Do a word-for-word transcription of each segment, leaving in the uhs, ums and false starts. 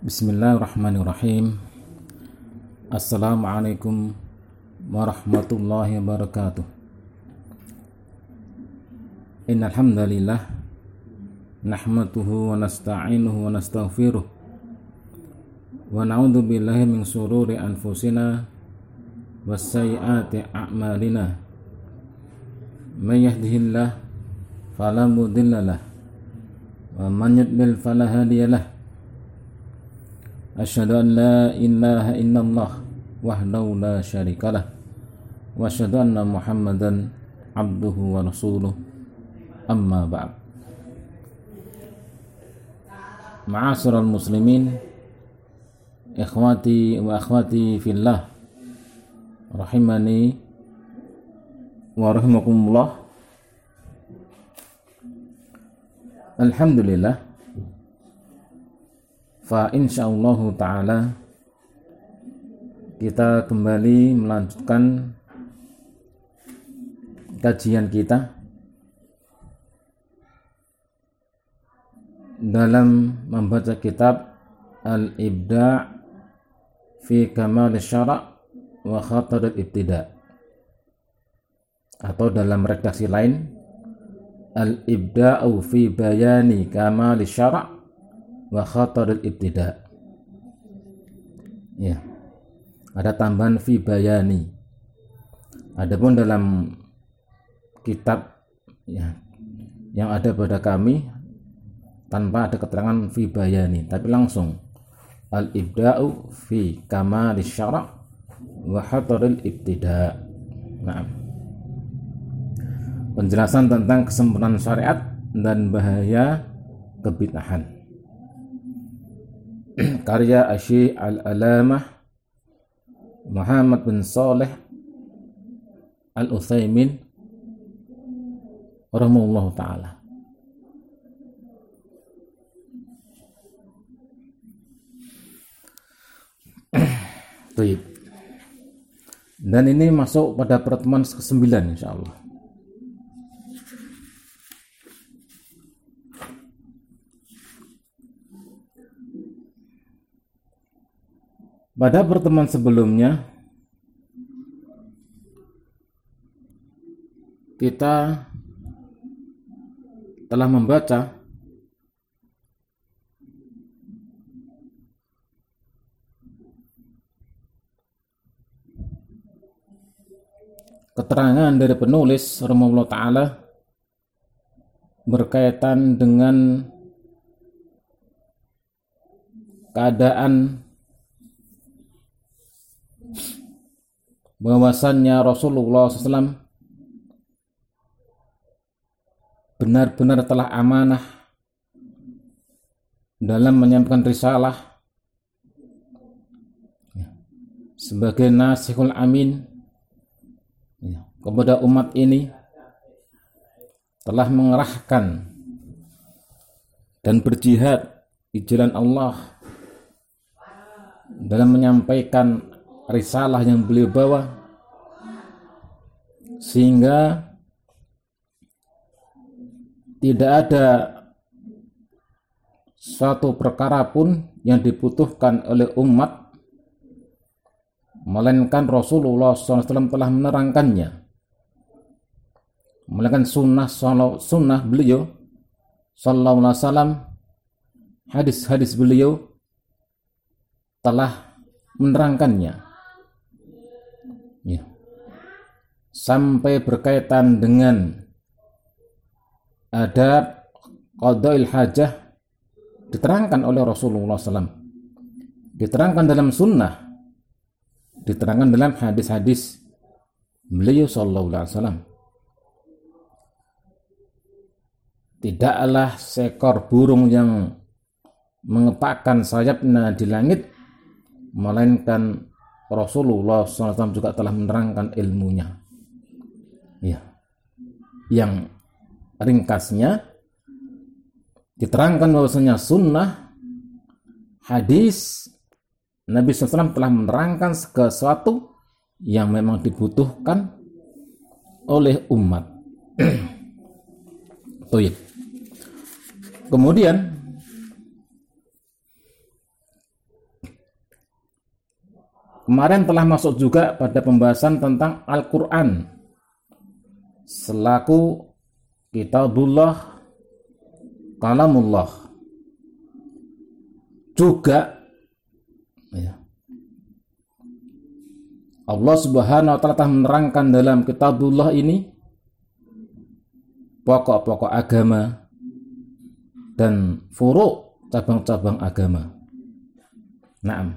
Bismillahirrahmanirrahim. Assalamualaikum warahmatullahi wabarakatuh. Innal hamdalillah nahmaduhu wa nasta'inuhu wa nastaghfiruh wa na'udzu billahi min shururi anfusina was sayyiati a'malina. May yahdihillahu fala mudhillalah wa man yudlil fala hadiyalah. Asyhadu an la ilaha illallah wahdahu la syarikalah wa asyhadu anna Muhammadan abduhu wa rasuluh. Amma ba'd. Ma'asyiral muslimin, ikhwati wa akhwati fillah, rahimani wa rahimakumullah. Alhamdulillah, fa insyaallah ta'ala kita kembali melanjutkan kajian kita dalam membaca kitab Al-Ibda' fi Kamal Syara' wa Khatar Al-Ibtida', atau dalam redaksi lain Al-Ibda'u fi Bayani Kamal Syara' wa Khatarul Ibtida'. Ya, ada tambahan fi bayani. Adapun dalam kitab ya, yang ada pada kami tanpa ada keterangan fi bayani, tapi langsung al-ibda'u fi kamal syara' wa khatarul ibtida'. Nah, penjelasan tentang kesempurnaan syariat dan bahaya kebid'ahan. Karya Asy-Syaikh Al-Alamah Muhammad bin Shalih Al-Utsaimin rahimahullahu taala. Baik. Dan ini masuk pada pertemuan kesembilan insyaallah. Pada pertemuan sebelumnya kita telah membaca keterangan dari penulis rahimahullah ta'ala berkaitan dengan keadaan bahwasannya Rasulullah shallallahu alaihi wasallam benar-benar telah amanah dalam menyampaikan risalah sebagai nasihul amin kepada umat ini, telah mengerahkan dan berjihad di jalan Allah dalam menyampaikan risalah yang beliau bawa, sehingga tidak ada suatu perkara pun yang dibutuhkan oleh umat melainkan Rasulullah shallallahu alaihi wasallam telah menerangkannya, melainkan sunnah sunnah beliau sallallahu alaihi wasallam, hadis-hadis beliau telah menerangkannya. Ya. Sampai berkaitan dengan adab qada'il hajah diterangkan oleh Rasulullah shallallahu alaihi wasallam, diterangkan dalam sunnah, diterangkan dalam hadis-hadis beliau sallallahu alaihi wasallam. Tidaklah seekor burung yang mengepakkan sayapnya di langit melainkan Rasulullah shallallahu alaihi wasallam juga telah menerangkan ilmunya. Ya. Yang ringkasnya diterangkan bahwasanya sunnah, hadis Nabi shallallahu alaihi wasallam telah menerangkan segala sesuatu yang memang dibutuhkan oleh umat. Kemudian kemarin telah masuk juga pada pembahasan tentang Al-Quran selaku kitabullah, kalamullah. Juga ya, Allah Subhanahu wa taala telah menerangkan dalam kitabullah ini pokok-pokok agama dan furu' cabang-cabang agama. Naam.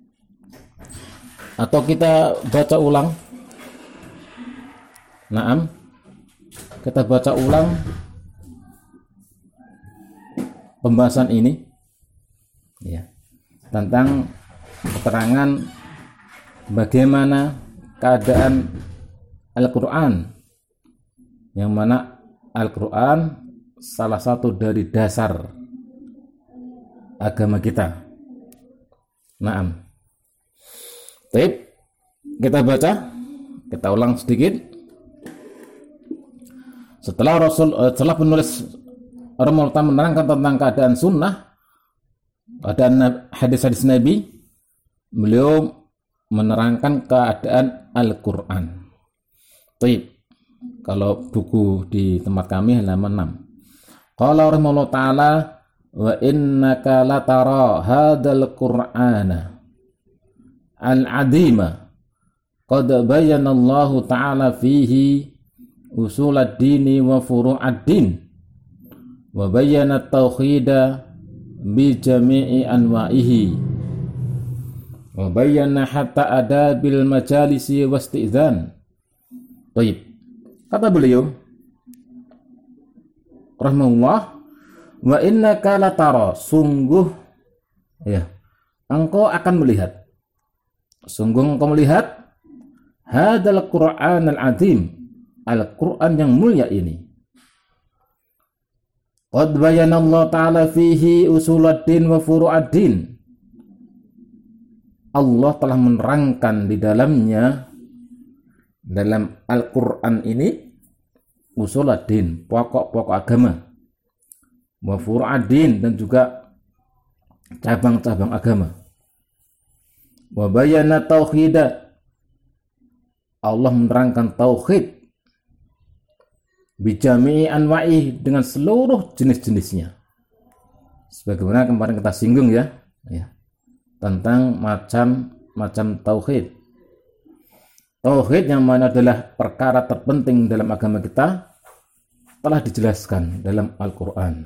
Atau kita baca ulang. Naam. Kita baca ulang pembahasan ini ya, tentang keterangan bagaimana keadaan Al-Quran, yang mana Al-Quran salah satu dari dasar agama kita. Naam. Baik, kita baca, kita ulang sedikit. Setelah Rasul, setelah penulis Rahimahullah menerangkan tentang keadaan sunnah, keadaan hadis-hadis Nabi, beliau menerangkan keadaan Al-Quran. Baik, kalau buku di tempat kami halaman enam. Qala rahimahullah ta'ala, wa innaka latara hadal Qur'ana al-'azima qad bayyana Allah ta'ala fihi usul ad-dini wa furu' ad-din wa bayyana at-tauhida bi jami'i anwa'ihi wa bayyana hatta adabil majalisi wasti'zan. Baik, kata beliau rahimahullah, wa innaka latara, sungguh ya engkau akan melihat, sungguh engkau melihat hadal Qur'an al-azim, Al-Quran yang mulia ini. Qad bayyana Allah ta'ala fihi usuluddin wa furu'ad-din. Allah telah menerangkan di dalamnya, dalam Al-Quran ini, usuluddin, pokok-pokok agama, wa furu'ad-din, dan juga cabang-cabang agama. Wa bayyana tauhida, Allah menerangkan tauhid, bijami'i anwa'i, dengan seluruh jenis-jenisnya. Sebagaimana kemarin kita singgung ya, ya tentang macam-macam tauhid. Tauhid yang mana adalah perkara terpenting dalam agama kita telah dijelaskan dalam Al-Quran.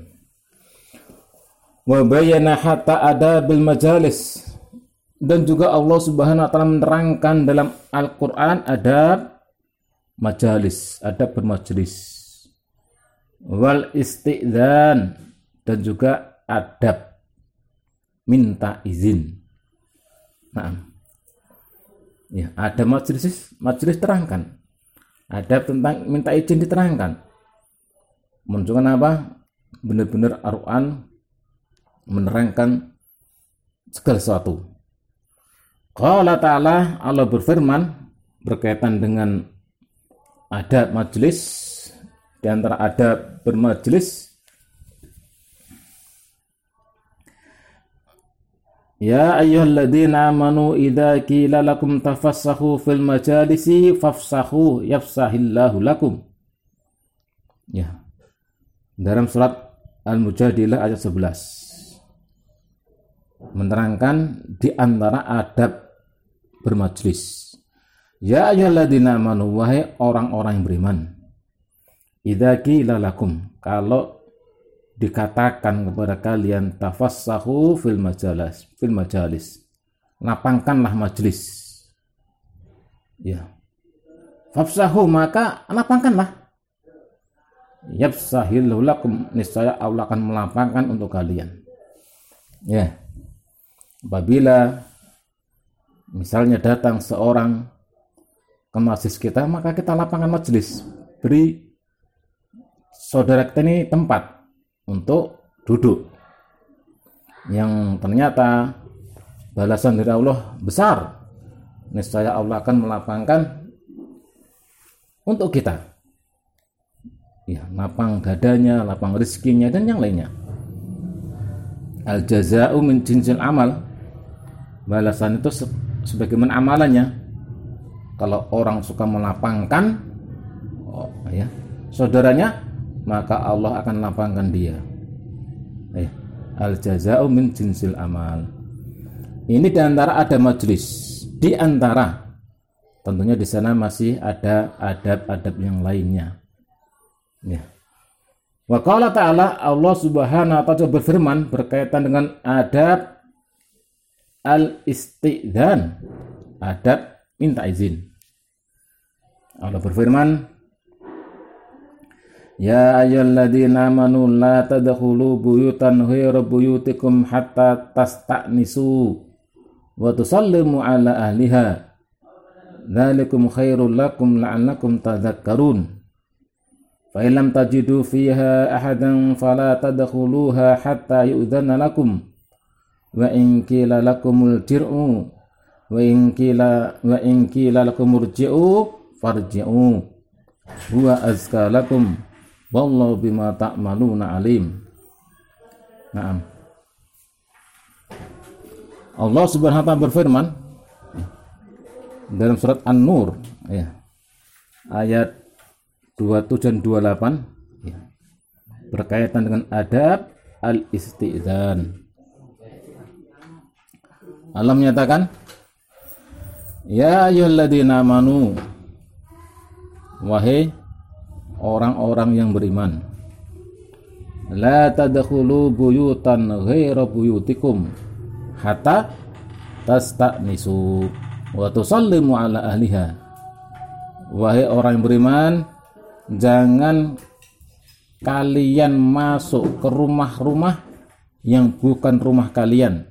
Wa bayyana hatta adabil majalis, dan juga Allah Subhanahu wa taala menerangkan dalam Al-Quran adab majalis, adab bermajelis, wal isti'dzan, dan juga adab minta izin. Nah, ya, ada majelis, majelis terangkan, adab tentang minta izin diterangkan. Menunjukkan apa? Benar-benar Al-Quran menerangkan segala sesuatu. Qala ta'ala, Allah berfirman berkaitan dengan adab majelis, di antara adab bermajelis, ya ayyuhalladzina amanu idza qila lakum tafassahu fil majalisi fafsahu yafsahillahu lakum. Ya. Dalam surat Al-Mujadilah ayat sebelas menerangkan di antara adab bermajelis. Ya ayyuhalladzina amanu, wahai orang-orang yang beriman, idza qila lakum, kalau dikatakan kepada kalian tafassahu fil majalis, fil majalis, lapangkanlah majelis. Ya. Fafsahu, maka lapangkanlah. Yafsahillahu lakum, niscaya Allah akan melapangkan untuk kalian. Ya. Apabila misalnya datang seorang ke masjid kita, maka kita lapangkan majelis, beri saudara kita ini tempat untuk duduk, yang ternyata balasan dari Allah besar. Niscaya Allah akan melapangkan untuk kita, ya, lapang dadanya, lapang rezekinya, dan yang lainnya. Al jaza'u min jinsil amal, balasan itu sebagaimana amalannya. Kalau orang suka melapangkan oh, ya, saudaranya, maka Allah akan lapangkan dia. Eh, al jazaa'u min jinsil amal. Ini diantara ada majelis, diantara tentunya di sana masih ada adab-adab yang lainnya. Ya. Wa qala ta'ala, Allah Subhanahu wa ta'ala berfirman berkaitan dengan adab al-istidzan, adab minta izin. Allah berfirman, ya ayyuhalladzina amanu la tadkhulu buyutan ghayra buyutikum hatta tasta'nisu wa tusallimu ala ahliha dzalikum khairul lakum la'allakum tadhakkarun. Fa in lam tajidu fiha ahadan fala tadkhuluha hatta yu'dzana lakum wa in qila lakumul jir'u wa in qila wa in qila lakumur ji'u farji'u huwa azka lakum wallahu bima ta'maluna alim. Naam. Allah Subhanahu wa ta'ala berfirman dalam surat An-Nur ya, ayat dua puluh tujuh dan dua puluh delapan ya, berkaitan dengan adab al-istidzan. Allah menyatakan, ya ayyuhalladzina amanu, wahai orang-orang yang beriman, la tadkhulu buyutan ghaira buyutikum hatta tasta'nisu wa tusallimu ala ahliha. Wahai orang yang beriman, jangan kalian masuk ke rumah-rumah yang bukan rumah kalian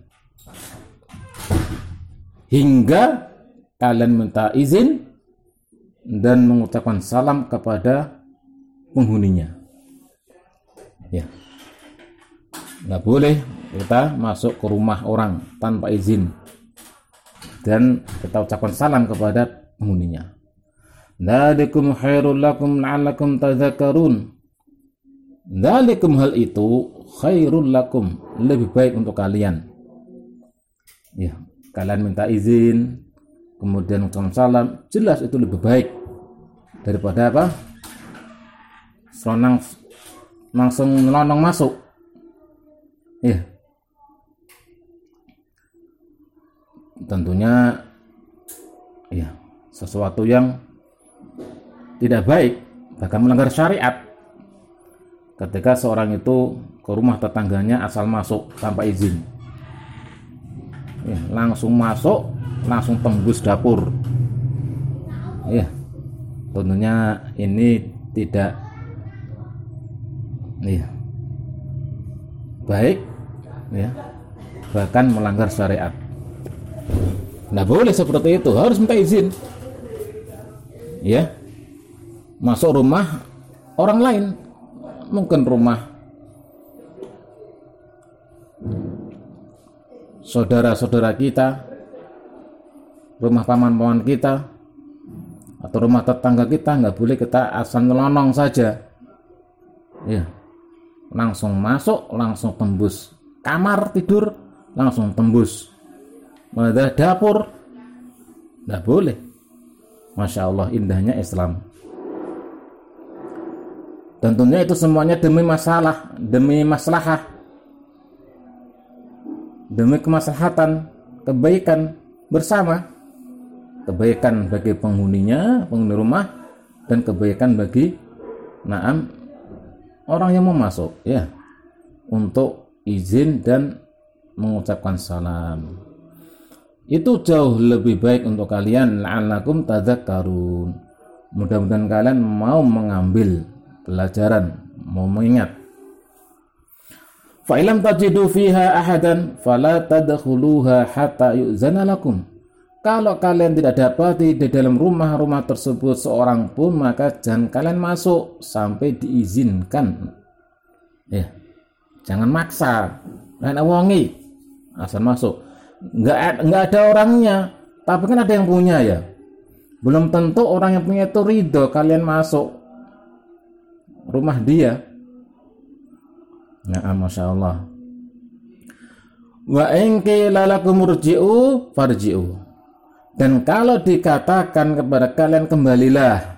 hingga kalian minta izin dan mengucapkan salam kepada penghuninya. Ya, nggak boleh kita masuk ke rumah orang tanpa izin dan kita ucapkan salam kepada penghuninya. Dzalikum khairul lakum la'allakum tadhakkarun. Dzalikum, hal itu, khairul lakum, lebih baik untuk kalian. Ya, kalian minta izin kemudian ucapkan salam, jelas itu lebih baik daripada apa? Selonang langsung nyelonong masuk. Ya. Tentunya ya, sesuatu yang tidak baik, bahkan melanggar syariat ketika seorang itu ke rumah tetangganya asal masuk tanpa izin ya, langsung masuk, langsung tembus dapur ya, tentunya ini tidak ya, baik ya, bahkan melanggar syariat. Nggak boleh seperti itu, harus minta izin ya, masuk rumah orang lain, mungkin rumah saudara-saudara kita, rumah paman-paman kita, atau rumah tetangga kita, nggak boleh kita asal nyelonong saja ya, langsung masuk, langsung tembus kamar tidur, langsung tembus ada dapur, nggak boleh. Masya Allah, indahnya Islam. Tentunya itu semuanya demi masalah, demi maslahah, demi kemaslahatan, kebaikan bersama, kebaikan bagi penghuninya, penghuni rumah, dan kebaikan bagi naam orang yang mau masuk ya, untuk izin dan mengucapkan salam. Itu jauh lebih baik untuk kalian, la'allakum tadhakkarun. Mudah-mudahan kalian mau mengambil pelajaran, mau mengingat. Fa ilam tajidu fiha ahadan fala tadkhuluha hatta yu'zana lakum. Kalau kalian tidak dapati di dalam rumah-rumah tersebut seorang pun, maka jangan kalian masuk sampai diizinkan. Ya, jangan maksa, jangan wongi, asal masuk. Nggak, nggak ada orangnya, tapi kan ada yang punya ya. Belum tentu orang yang punya itu ridho kalian masuk rumah dia. Nah, masya Allah. Wa in qila lakum irji'u farji'u. Dan kalau dikatakan kepada kalian kembalilah,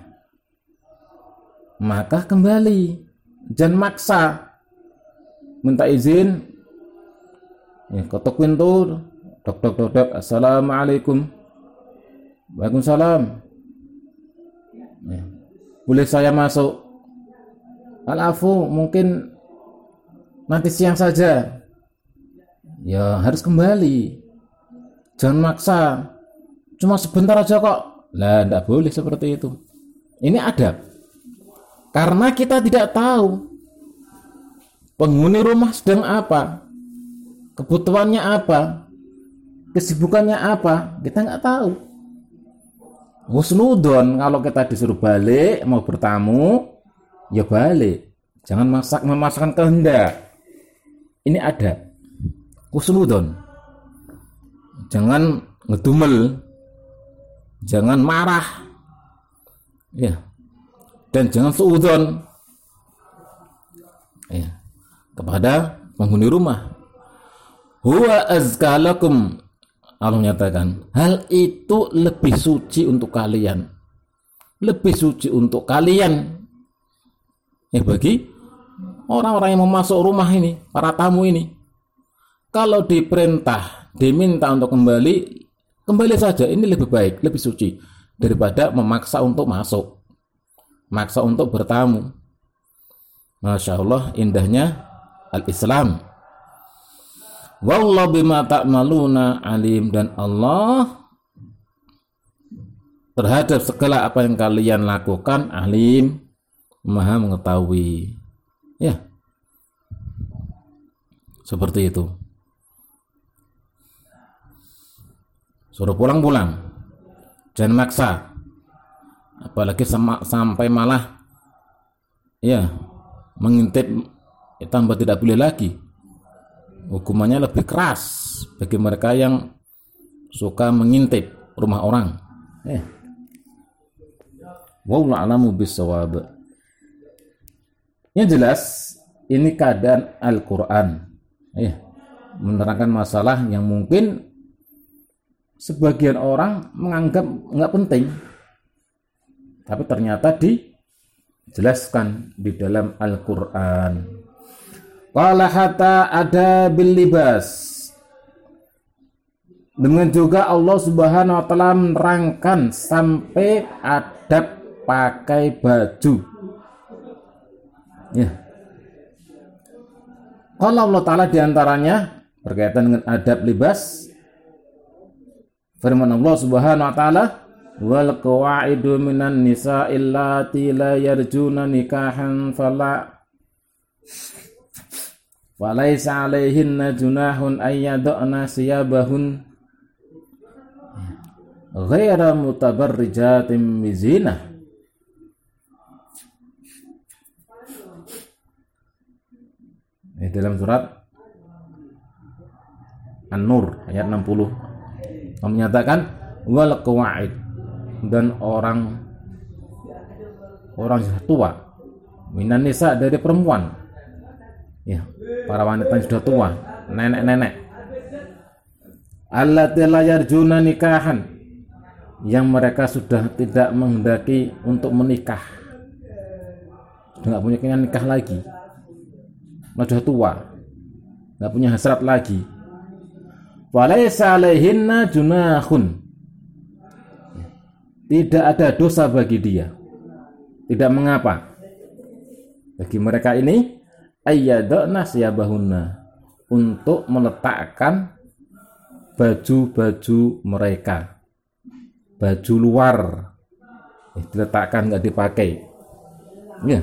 maka kembali, jangan maksa. Minta izin, ya, ketuk pintu, dok dok dok dok, assalamualaikum, waalaikumsalam, ya, boleh saya masuk? Al-afu, mungkin nanti siang saja. Ya harus kembali, jangan maksa. Cuma sebentar aja kok. Lah, tidak boleh seperti itu. Ini adab. Karena kita tidak tahu penghuni rumah sedang apa, kebutuhannya apa, kesibukannya apa, kita nggak tahu. Husnudon, kalau kita disuruh balik, mau bertamu, ya balik. Jangan masak memasakkan kehendak. Ini adab. Husnudon. Jangan ngedumel. Jangan marah, ya, dan jangan suudzon, ya, kepada penghuni rumah. Huwa azka lakum, Allah menyatakan hal itu lebih suci untuk kalian, lebih suci untuk kalian. Ya, bagi orang-orang yang mau masuk rumah ini, para tamu ini, kalau diperintah, diminta untuk kembali, kembali saja. Ini lebih baik, lebih suci daripada memaksa untuk masuk, maksa untuk bertamu. Masya Allah, indahnya al-Islam. Wallahu bima ta'maluna alim, dan Allah terhadap segala apa yang kalian lakukan alim, maha mengetahui. Ya, seperti itu. Suruh pulang-pulang, jangan maksa, apalagi sama, sampai malah ya mengintip, ya, tambah tidak boleh lagi. Hukumannya lebih keras bagi mereka yang suka mengintip rumah orang. Ya. Wallahu a'lamu bissawab. Yang jelas ini keadaan Al-Quran, ya, menerangkan masalah yang mungkin sebagian orang menganggap nggak penting, tapi ternyata dijelaskan di dalam Al-Quran. Qala hatta ada bil libas. Dengan juga Allah Subhanahu wa taala menerangkan sampai adab pakai baju. Ya. Kalau Allah Ta'ala diantaranya berkaitan dengan adab libas, firman Allah Subhanahu wa taala, wal qawaidu minan nisa'i allati la yarjuna nikahan fala walaysa 'alaihinna junahun ayyadna siyabahun ghaira mutabarrijatin bizinah. Ini dalam surat An-Nur ayat enam puluh. Menyatakan wal qawaid, dan orang orang tua minan nisa, dari perempuan, ya, para wanita yang sudah tua, nenek-nenek, allati la yarjuna nikahan, yang mereka sudah tidak menghendaki untuk menikah, sudah nggak punya keinginan nikah lagi, sudah tua, nggak punya hasrat lagi. Walaysa alaihinna junahun, tidak ada dosa bagi dia, tidak mengapa bagi mereka ini ayyadna siyabahunna, untuk meletakkan baju-baju mereka, baju luar, ya, diletakkan, nggak dipakai, ya,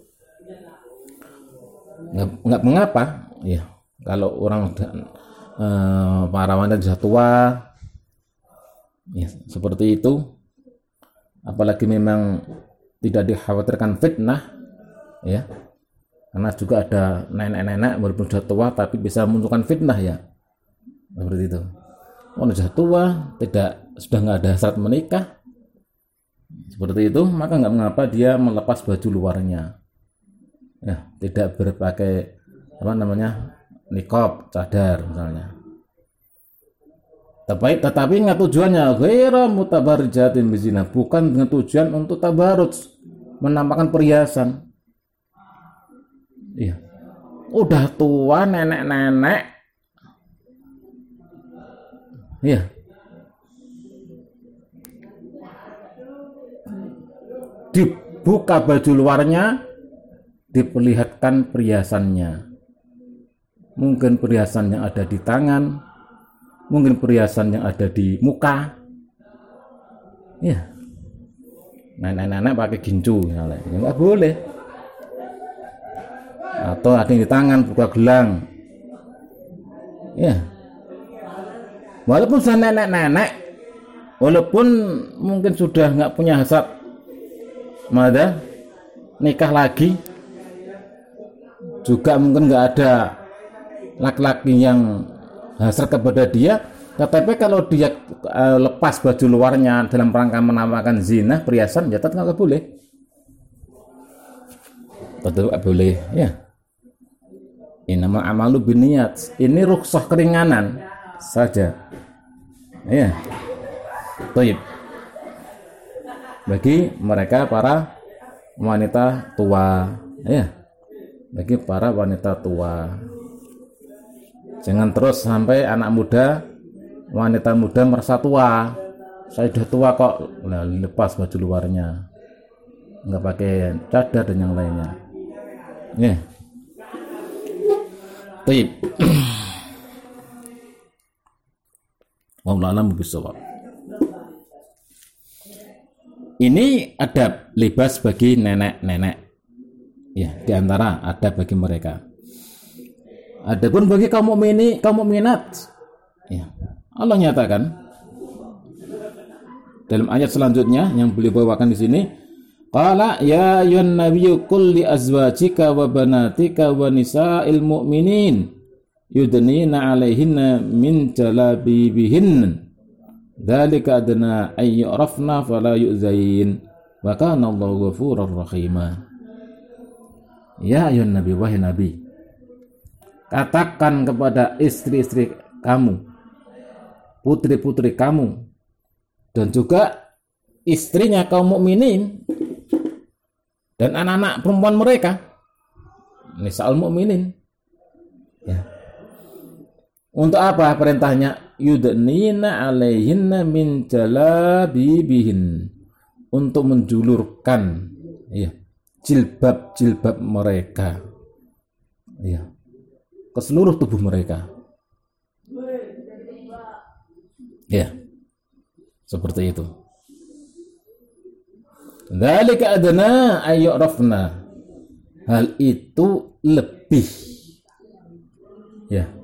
nggak, nggak mengapa, ya, kalau orang eh, para wanita sudah tua, ya, seperti itu, apalagi memang tidak dikhawatirkan fitnah, ya, karena juga ada nenek-nenek walaupun sudah tua tapi bisa memunculkan fitnah, ya, seperti itu. Kalau sudah tua, tidak, sudah nggak ada hasrat menikah, seperti itu, maka nggak mengapa dia melepas baju luarnya, ya, tidak berpakai apa namanya niqab, cadar misalnya. Tetapi, tetapi ingat tujuannya ghairu mutabarrijatin bizina, bukan dengan tujuan untuk tabarruj, menampakkan perhiasan. Iya. Udah tua, nenek-nenek. Iya. Dibuka baju luarnya, diperlihatkan perhiasannya. Mungkin perhiasan yang ada di tangan, mungkin perhiasan yang ada di muka. Ya, nenek-nenek pakai gincu, misalnya, nggak boleh. Atau ada yang di tangan buka gelang. Ya, walaupun sudah nenek-nenek, walaupun mungkin sudah nggak punya hasrat, mada nikah lagi, juga mungkin nggak ada laki-laki yang hasrat kepada dia, tetapi kalau dia uh, lepas baju luarnya dalam rangka menampakkan zina, perhiasan, ya tetap nggak boleh, tetap nggak boleh. Ya, innamal a'malu binniyat, ini rukhsah keringanan saja. Ya, baik. Bagi mereka para wanita tua, ya, bagi para wanita tua. Jangan terus sampai anak muda, wanita muda merasa tua. Saya sudah tua kok, nah, lepas baju luarnya, nggak pakai cadar dan yang lainnya. Ya. Baik. Wallahu a'lam bishawab. Ini adab libas bagi nenek-nenek. Ya, diantara adab bagi mereka. Adapun bagi kaum mukmini, kaum mukminat, ya, Allah nyatakan dalam ayat selanjutnya yang beliau bawakan di sini, qala ya ayyuhan nabiyyu qul li azwajika wa banatika wa nisa'il mu'minin yudnina 'alaihinna min jalabibihin dzalika adna ay yu'rafna fala yu'zain wa kana Allahu ghafurur rahima. Ya ayyuhan nabi, wahai nabi, katakan kepada istri-istri kamu, putri-putri kamu, dan juga istrinya kaum mukminin dan anak-anak perempuan mereka, nisa'ul mukminin. Ya. Untuk apa perintahnya? Yudnina 'alaihinna min jalabibihin, untuk menjulurkan, ya, jilbab-jilbab mereka, ya, ke seluruh tubuh mereka. Ya, seperti itu. Dzalika adna ayyurafna, hal itu lebih, ya,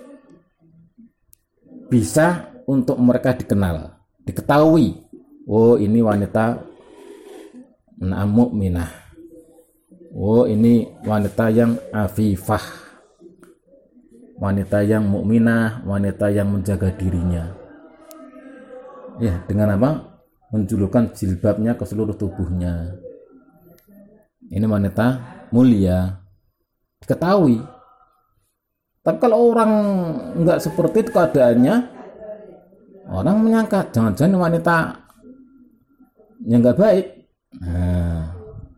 bisa untuk mereka dikenal, diketahui. Oh, ini wanita mukminah. Oh, ini wanita yang afifah, wanita yang mukminah, wanita yang menjaga dirinya. Ya, dengan apa? Menjulurkan jilbabnya ke seluruh tubuhnya. Ini wanita mulia, diketahui. Tapi kalau orang enggak seperti itu keadaannya, orang menyangka jangan-jangan wanita yang enggak baik. Nah,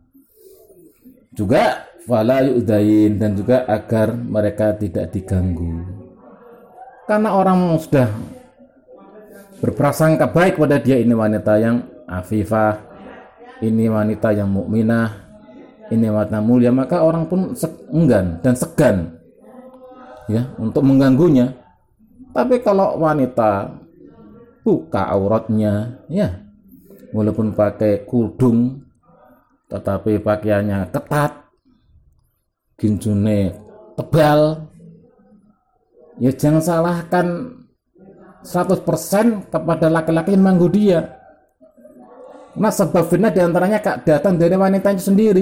juga fala yu'dain, dan juga agar mereka tidak diganggu. Karena orang sudah berprasangka baik pada dia, ini wanita yang afifah, ini wanita yang mukminah, ini wanita mulia, maka orang pun enggan dan segan, ya, untuk mengganggunya. Tapi kalau wanita buka auratnya, ya, walaupun pakai kudung tetapi pakaiannya ketat, ginjune tebal, ya jangan salahkan seratus persen kepada laki-laki yang mengganggu dia. Nah, sebab fitnah diantaranya datang dari wanita itu sendiri.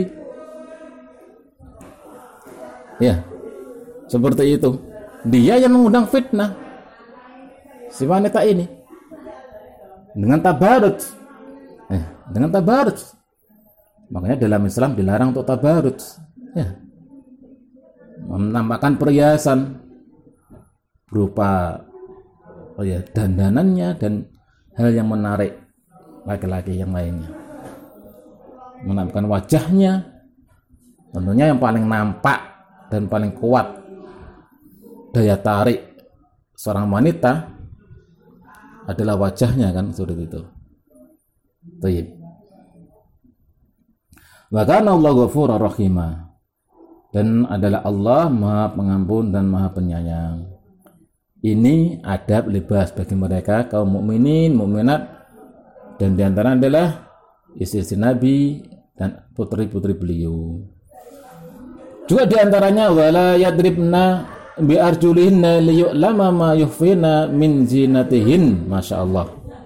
Ya, seperti itu. Dia yang mengundang fitnah, si wanita ini, dengan tabarruj. Eh, dengan tabarruj. Makanya dalam Islam dilarang untuk tabarruj. Ya, menampakkan perhiasan berupa oh ya, dandanannya dan hal yang menarik laki-laki yang lainnya. Menampakkan wajahnya, tentunya yang paling nampak dan paling kuat daya tarik seorang wanita adalah wajahnya, kan seperti itu. Baik. Wa kana Allahu ghafurur rahima, dan adalah Allah Maha Pengampun dan Maha Penyayang. Ini adab libas bagi mereka kaum mukminin, mukminat, dan diantara adalah istri-istri Nabi dan putri-putri beliau. Juga diantaranya wala yadribna bi arjulihinna liyu'lama ma yukhfina min zinatihin. Masya Allah,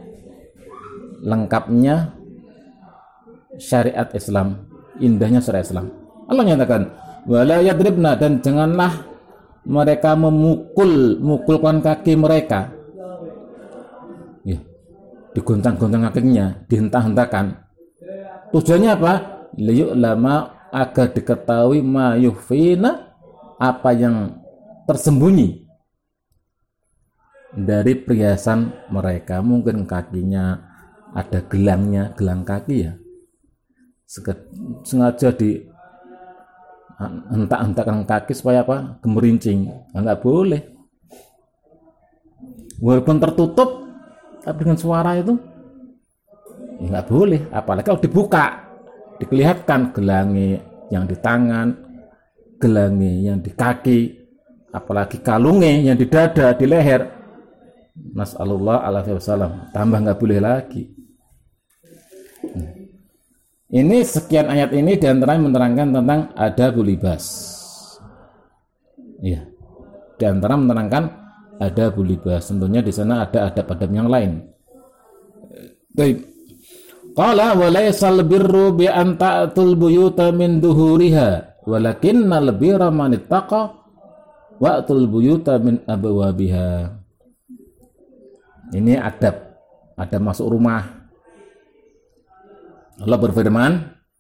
lengkapnya syariat Islam, indahnya syariat Islam. Allah nyatakan wala yadribna, dan janganlah mereka memukul mukulkan kaki mereka, ya, digoncang-goncang kakinya, dihentah-hentahkan. Tujuannya apa? Liyu'lama, agar diketahui ma yukhfina, apa yang tersembunyi dari perhiasan mereka. Mungkin kakinya ada gelangnya, gelang kaki ya, sengaja di hentak-hentakan kaki supaya apa? Gemerincing. Enggak boleh. Walaupun tertutup, tapi dengan suara itu enggak boleh. Apalagi kalau dibuka, dikelihatan gelangnya yang di tangan, gelangnya yang di kaki, apalagi kalungnya yang di dada, di leher. Nas'alullah alaihi wasallam. Tambah enggak boleh lagi. Ini sekian ayat ini diantaranya menerangkan tentang adabul libas. Ya, diantara menerangkan adabul libas. Tentunya di sana ada adab-adab yang lain. Baik. Qala wa laysal birru bi an ta'tul buyuta min duhuriha, walakinnal birra man ittaqa wa'tul buyuta min abwabiha. Ini adab, adab masuk rumah. Allah berfirman,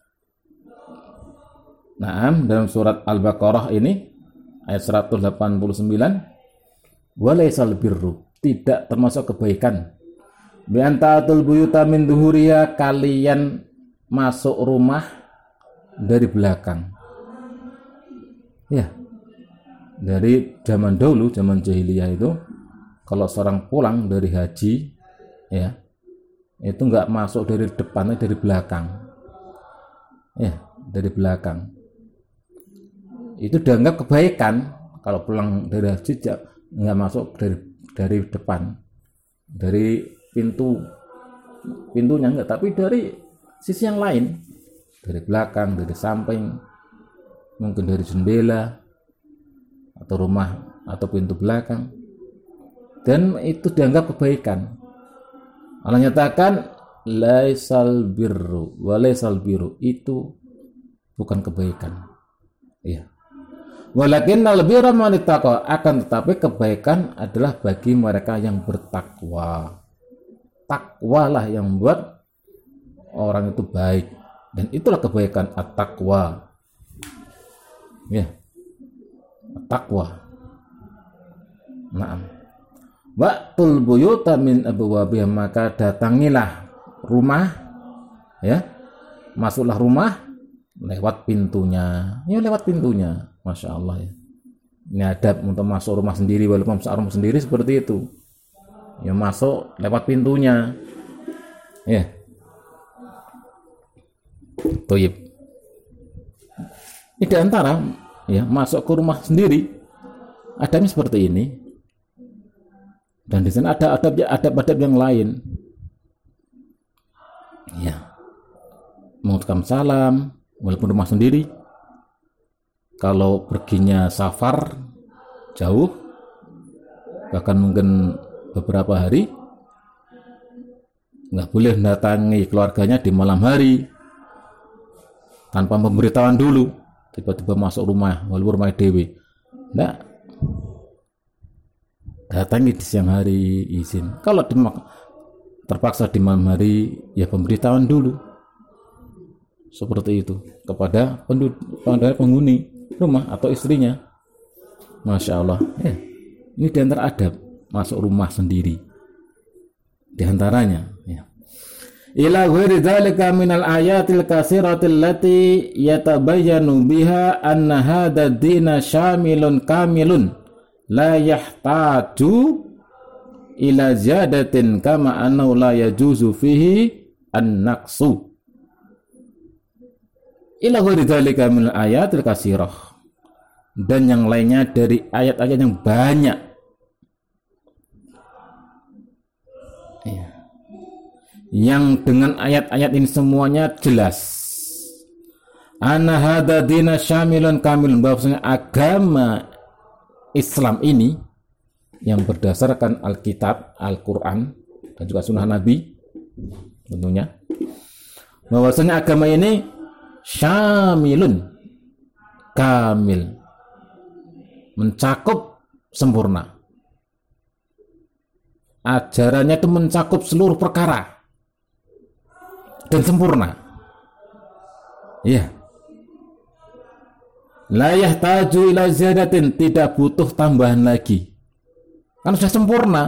Naam, dalam surat Al-Baqarah ini ayat seratus delapan puluh sembilan, walaysal birru, tidak termasuk kebaikan, bi anta'atul buyuta min duhuriya, kalian masuk rumah dari belakang. Ya, dari zaman dahulu, zaman jahiliyah itu, kalau seorang pulang dari haji, ya, itu enggak masuk dari depannya, dari belakang. Ya, dari belakang. Itu dianggap kebaikan. Kalau pulang dari haji enggak masuk dari dari depan, dari pintu pintunya enggak, tapi dari sisi yang lain, dari belakang, dari samping, mungkin dari jendela atau rumah atau pintu belakang, dan itu dianggap kebaikan. Allah nyatakan laisal birru wa laisal birru, itu bukan kebaikan. Ya. Walakinnal birra man ittaqa, akan tetapi kebaikan adalah bagi mereka yang bertakwa. Takwalah yang membuat orang itu baik, dan itulah kebaikan, at-taqwa. Ya. At-taqwa. Naam. Wa'tul buyuta min abwabiha, maka datangilah rumah, ya, masuklah rumah lewat pintunya, ya lewat pintunya. Masya Allah, ya. Ini adab untuk masuk rumah sendiri, walaupun masuk rumah sendiri seperti itu, ya masuk lewat pintunya, ya. Toyib. Ini diantara, ya, masuk ke rumah sendiri adabnya seperti ini. Dan di sana ada adab-adab yang lain. Ya. Mengucapkan salam walaupun rumah sendiri. Kalau perginya safar jauh, bahkan mungkin beberapa hari, nggak boleh mendatangi keluarganya di malam hari tanpa pemberitahuan dulu. Tiba-tiba masuk rumah walaupun rumah dewi. Nggak. Datangi di siang hari, izin. Kalau terpaksa di malam hari, ya pemberitahuan dulu. Seperti itu kepada penduduk, penghuni rumah atau istrinya. Masya Allah. Ya, ini diantara adab. masuk rumah sendiri. Di antaranya, ya. Ila ghairi dzalika minal ayatil katsiratil lati yatabayyanu biha anna hadha ad-dina syamilun kamilun la yahtaju ila ziyadatin kama annahu la yajuzu fihi an-naqsu. Ila ghairi dzalika minal ayatil katsirah, dan yang lainnya dari ayat-ayat yang banyak. Ya. Yang dengan ayat-ayat ini semuanya jelas. Anna hadza dina syamilun kamilun, bahwasanya agama Islam ini yang berdasarkan Alkitab, Al-Qur'an dan juga sunnah Nabi tentunya, bahwasanya agama ini syamilun, kamil, mencakup sempurna. Ajarannya itu mencakup seluruh perkara dan sempurna. Ya. La yahtaju ila ziyadatin, tidak butuh tambahan lagi. Kan sudah sempurna.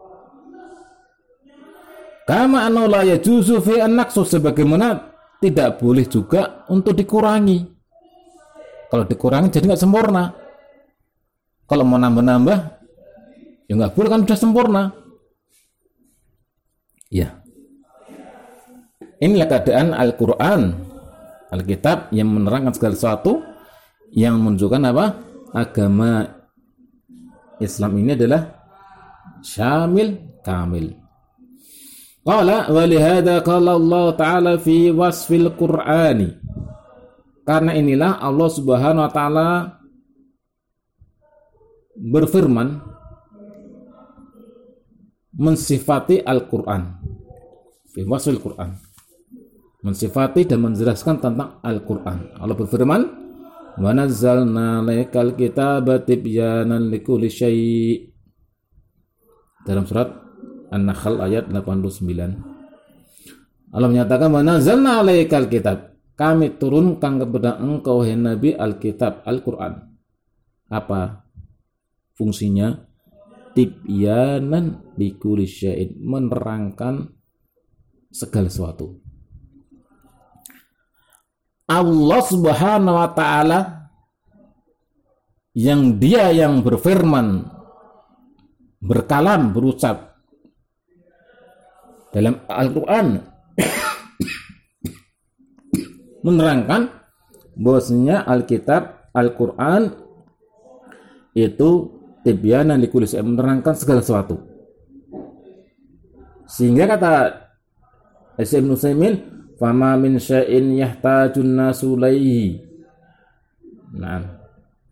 Kama anna la yajuzu fi an-naqsu, sebagaimana tidak boleh juga untuk dikurangi. Kalau dikurangi jadi nggak sempurna. Kalau mau nambah-nambah ya nggak boleh, kan sudah sempurna. Ya. Inilah keadaan Al-Quran, Alkitab yang menerangkan segala sesuatu, yang menunjukkan apa? Agama Islam ini adalah syamil kamil. Qala wa lihada qala Allah Ta'ala fi wasfil Qur'ani. Karena inilah Allah Subhanahu wa taala berfirman mensifati Al-Qur'an. Fi wasfil Qur'an, mensifati dan menjelaskan tentang Al-Quran. Allah berfirman, wa nazzalna 'alaikal kitaba tibyanan likulli syai', dalam surat An-Nahl ayat delapan puluh sembilan. Allah menyatakan, wa nazzalna 'alaikal kitab, kami turunkan kepada engkau hai Nabi Alkitab, Al-Quran. Apa fungsinya? Tibyanan likulli syai', menerangkan segala sesuatu. Allah Subhanahu wa taala yang dia yang berfirman, berkalam, berucap dalam Al-Qur'an menerangkan bahwasanya Alkitab, Al-Qur'an itu tibyanan likulli syai', menerangkan segala sesuatu. Sehingga kata Ibnu Utsaimin, fama min syai'in yahtajun nasu ilaihi. Nah,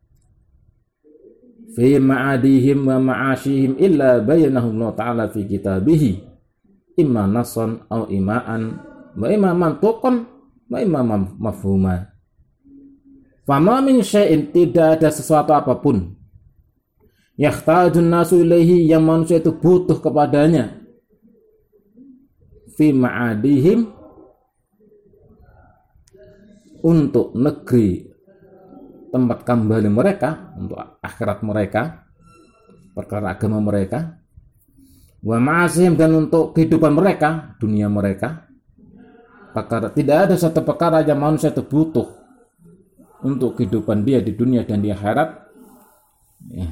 fi ma'adihim wa ma'ashihim illa bayyanahu Allah Ta'ala fi kitabihi imma nassan aw ima'an wa imma mantuqan wa imma mafhuma. Fama min syai'in, tidak ada sesuatu apapun, yahtajun nasu ilaihi, yang manusia itu butuh kepadanya, fi ma'adihim, untuk negeri tempat kembali mereka, untuk akhirat mereka, perkara agama mereka, wa ma'asihim, dan untuk kehidupan mereka, dunia mereka. Perkara, tidak ada satu perkara yang manusia itu butuh untuk kehidupan dia di dunia dan di akhirat, ya,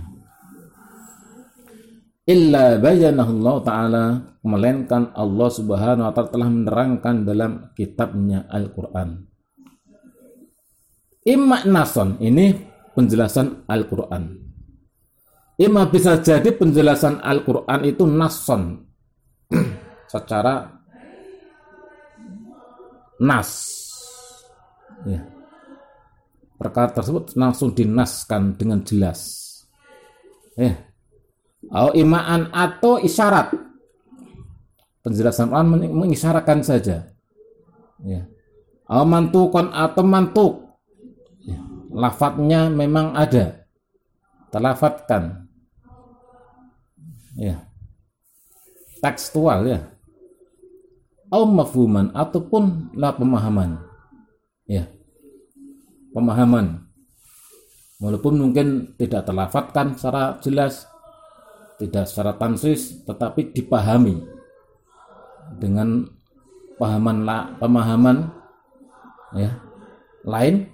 illa bayyanahu Allah Ta'ala, melainkan Allah Subhanahu wa taala telah menerangkan dalam kitabnya Al-Qur'an. Imma nason, ini penjelasan Al-Qur'an. Imma bisa jadi penjelasan Al-Qur'an itu nason, secara nas, ya, perkara tersebut langsung dinaskan dengan jelas, ya. Atau imaan, atau isyarat, penjelasan Al-Quran mengisyaratkan saja, ya. Atau mantukon, atau mantuk, ya, lafadznya memang ada, terlafatkan, ya, tekstual, ya. Atau mafhuman, ataupun lah pemahaman, ya, pemahaman, walaupun mungkin tidak terlafatkan secara jelas, tidak secara tansis, tetapi dipahami dengan pahaman la, pemahaman ya lain,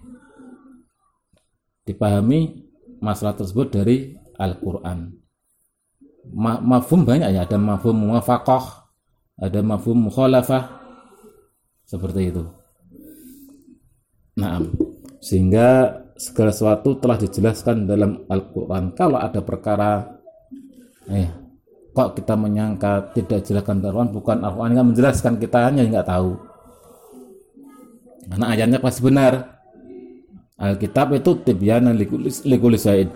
dipahami masalah tersebut dari Al-Quran. Ma, mafhum banyak ya, ada mafhum muwafaqah, ada mafhum mukhalafah, seperti itu. Nah, sehingga segala sesuatu telah dijelaskan dalam Al-Quran. Kalau ada perkara eh kok kita menyangka tidak dijelaskan Al-Quran, bukan Al-Quran yang menjelaskan, kita hanya nggak tahu. Karena ayatnya pasti benar. Alkitab itu tibyanan likulli syai'in.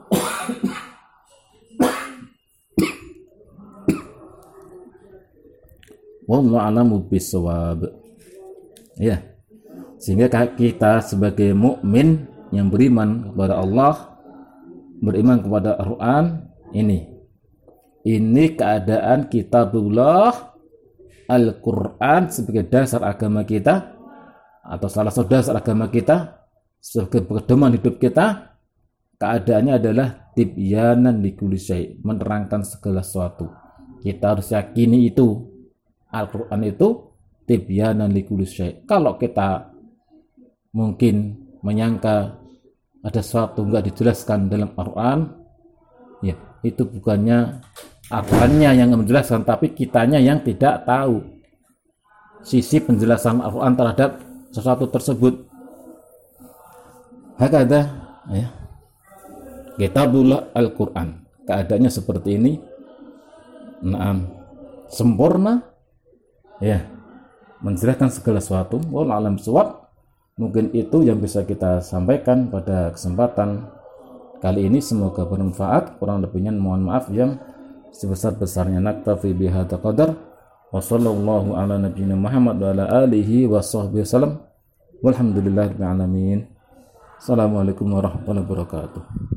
Wallahu a'lamu bissawab. Ya. Sehingga kita sebagai mukmin yang beriman kepada Allah, beriman kepada Al-Quran, ini ini keadaan kitabullah, Al-Quran sebagai dasar agama kita, atau salah satu dasar agama kita, sebagai pedoman hidup kita. Keadaannya adalah tibyanan likulli syai', menerangkan segala sesuatu. Kita harus yakini itu, Al-Quran itu tibyanan likulli syai'. Kalau kita mungkin menyangka ada sesuatu nggak dijelaskan dalam Al-Quran, ya itu bukannya Al-Qurannya yang menjelaskan, tapi kitanya yang tidak tahu sisi penjelasan Al-Quran terhadap sesuatu tersebut. Hakada ya, kitabullah Al-Quran, keadaannya seperti ini. Naam, sempurna ya, menjelaskan segala sesuatu. Wallahu a'lam bishawab. Mungkin itu yang bisa kita sampaikan pada kesempatan kali ini. Semoga bermanfaat. Kurang lebihnya mohon maaf yang sebesar-besarnya. Naktafi bihadza qadar. Wa sallallahu ala nabiyyina Muhammad wa ala alihi wa sahbihi wasallam. Walhamdulillahirabbil alamin. Assalamualaikum warahmatullahi wabarakatuh.